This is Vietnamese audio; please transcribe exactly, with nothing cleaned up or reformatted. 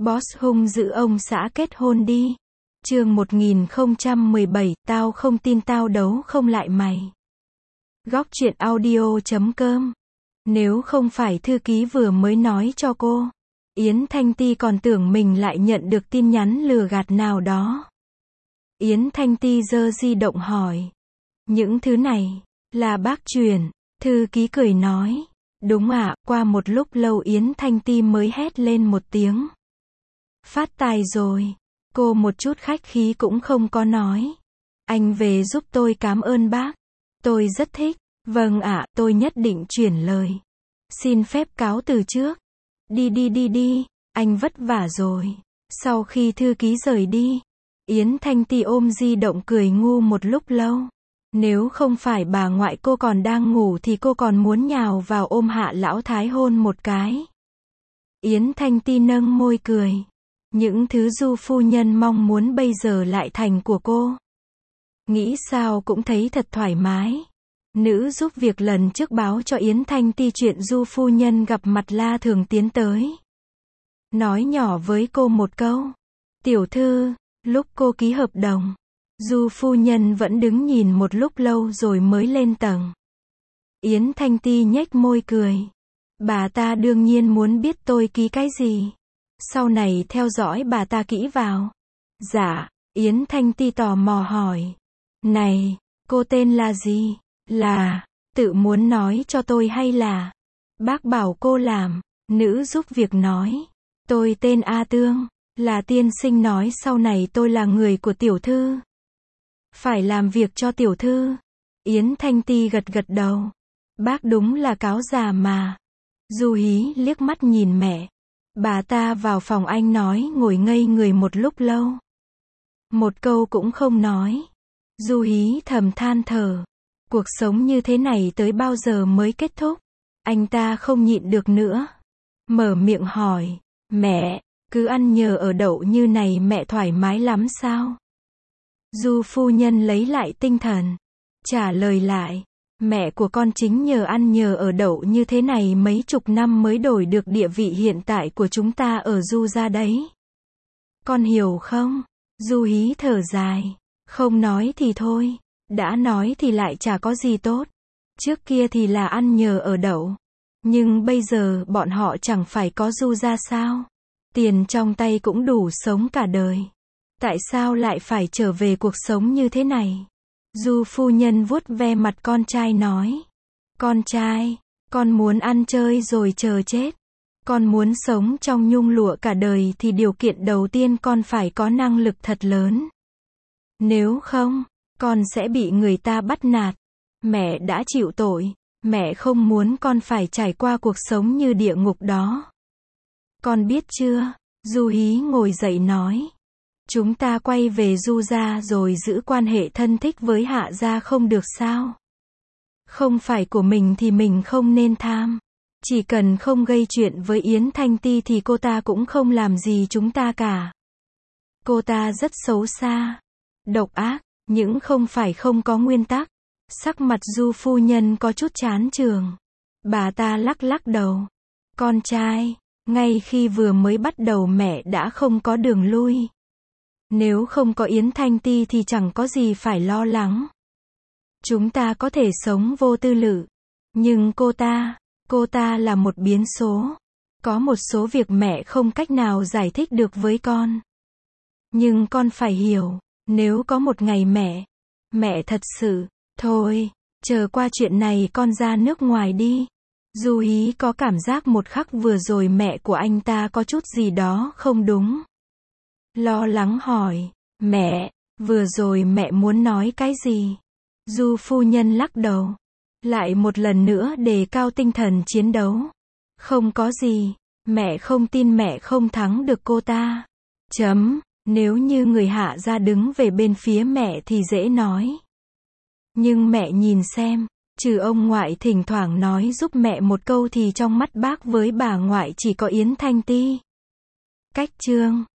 Boss hung dữ ông xã kết hôn đi. Chương một nghìn không trăm mười bảy, tao không tin tao đấu không lại mày. Góc truyện audio chấm com. Nếu không phải thư ký vừa mới nói cho cô, Yến Thanh Ti còn tưởng mình lại nhận được tin nhắn lừa gạt nào đó. Yến Thanh Ti giơ di động hỏi. Những thứ này, là bác truyền. Thư ký cười nói. Đúng ạ, qua một lúc lâu Yến Thanh Ti mới hét lên một tiếng. Phát tài rồi. Cô một chút khách khí cũng không có nói. Anh về giúp tôi cảm ơn bác. Tôi rất thích. Vâng ạ, tôi nhất định chuyển lời. Xin phép cáo từ trước. Đi đi đi đi, anh vất vả rồi. Sau khi thư ký rời đi, Yến Thanh Ti ôm di động cười ngu một lúc lâu. Nếu không phải bà ngoại cô còn đang ngủ thì cô còn muốn nhào vào ôm Hạ lão thái hôn một cái. Yến Thanh Ti nâng môi cười. Những thứ Du phu nhân mong muốn bây giờ lại thành của cô. Nghĩ sao cũng thấy thật thoải mái. Nữ giúp việc lần trước báo cho Yến Thanh Ti chuyện Du phu nhân gặp mặt La Thường tiến tới. Nói nhỏ với cô một câu. Tiểu thư, lúc cô ký hợp đồng, Du phu nhân vẫn đứng nhìn một lúc lâu rồi mới lên tầng. Yến Thanh Ti nhếch môi cười. Bà ta đương nhiên muốn biết tôi ký cái gì. Sau này theo dõi bà ta kỹ vào. Dạ, Yến Thanh Ti tò mò hỏi. Này, cô tên là gì? Là, tự muốn nói cho tôi hay là? Bác bảo cô làm, nữ giúp việc nói. Tôi tên A Tương, là tiên sinh nói sau này tôi là người của tiểu thư. Phải làm việc cho tiểu thư. Yến Thanh Ti gật gật đầu. Bác đúng là cáo già mà. Du Hí liếc mắt nhìn mẹ. Bà ta vào phòng anh nói ngồi ngây người một lúc lâu. Một câu cũng không nói. Du Hí thầm than thở. Cuộc sống như thế này tới bao giờ mới kết thúc? Anh ta không nhịn được nữa. Mở miệng hỏi. Mẹ, cứ ăn nhờ ở đậu như này mẹ thoải mái lắm sao? Du phu nhân lấy lại tinh thần. Trả lời lại. Mẹ của con chính nhờ ăn nhờ ở đậu như thế này mấy chục năm mới đổi được địa vị hiện tại của chúng ta ở Du gia đấy. Con hiểu không? Du Hí thở dài. Không nói thì thôi. Đã nói thì lại chả có gì tốt. Trước kia thì là ăn nhờ ở đậu. Nhưng bây giờ bọn họ chẳng phải có Du gia sao? Tiền trong tay cũng đủ sống cả đời. Tại sao lại phải trở về cuộc sống như thế này? Du phu nhân vuốt ve mặt con trai nói. Con trai, con muốn ăn chơi rồi chờ chết. Con muốn sống trong nhung lụa cả đời thì điều kiện đầu tiên con phải có năng lực thật lớn. Nếu không, con sẽ bị người ta bắt nạt. Mẹ đã chịu tội. Mẹ không muốn con phải trải qua cuộc sống như địa ngục đó. Con biết chưa? Du Hí ngồi dậy nói. Chúng ta quay về Du gia rồi giữ quan hệ thân thích với Hạ gia không được sao? Không phải của mình thì mình không nên tham. Chỉ cần không gây chuyện với Yến Thanh Ti thì cô ta cũng không làm gì chúng ta cả. Cô ta rất xấu xa, độc ác, nhưng không phải không có nguyên tắc. Sắc mặt Du phu nhân có chút chán chường. Bà ta lắc lắc đầu. Con trai, ngay khi vừa mới bắt đầu mẹ đã không có đường lui. Nếu không có Yến Thanh Ti thì chẳng có gì phải lo lắng. Chúng ta có thể sống vô tư lự. Nhưng cô ta, cô ta là một biến số. Có một số việc mẹ không cách nào giải thích được với con. Nhưng con phải hiểu, nếu có một ngày mẹ, mẹ thật sự, thôi, chờ qua chuyện này con ra nước ngoài đi. Du Hí có cảm giác một khắc vừa rồi mẹ của anh ta có chút gì đó không đúng. Lo lắng hỏi, mẹ, vừa rồi mẹ muốn nói cái gì? Du phu nhân lắc đầu. Lại một lần nữa đề cao tinh thần chiến đấu. Không có gì, mẹ không tin mẹ không thắng được cô ta. Chấm, nếu như người Hạ gia đứng về bên phía mẹ thì dễ nói. Nhưng mẹ nhìn xem, trừ ông ngoại thỉnh thoảng nói giúp mẹ một câu thì trong mắt bác với bà ngoại chỉ có Yến Thanh Ti. Cách chương